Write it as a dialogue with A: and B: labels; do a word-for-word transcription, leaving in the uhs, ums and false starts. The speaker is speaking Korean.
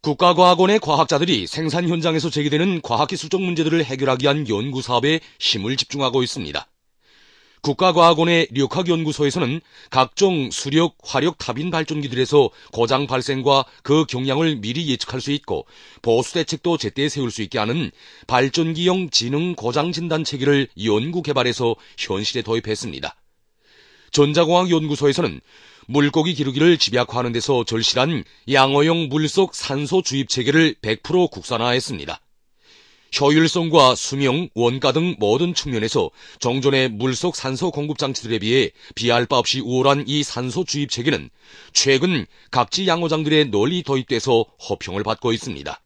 A: 국가과학원의 과학자들이 생산 현장에서 제기되는 과학기술적 문제들을 해결하기 위한 연구사업에 힘을 집중하고 있습니다. 국가과학원의 력학연구소에서는 각종 수력, 화력 타빈 발전기들에서 고장 발생과 그 경량을 미리 예측할 수 있고 보수 대책도 제때 세울 수 있게 하는 발전기형 지능 고장 진단 체계를 연구 개발해서 현실에 도입했습니다. 전자공학연구소에서는 물고기 기르기를 집약화하는 데서 절실한 양어형 물속 산소 주입 체계를 백 퍼센트 국산화했습니다. 효율성과 수명, 원가 등 모든 측면에서 정존의 물속 산소 공급 장치들에 비해 비할 바 없이 우월한 이 산소 주입 체계는 최근 각지 양어장들에 널리 도입돼서 호평을 받고 있습니다.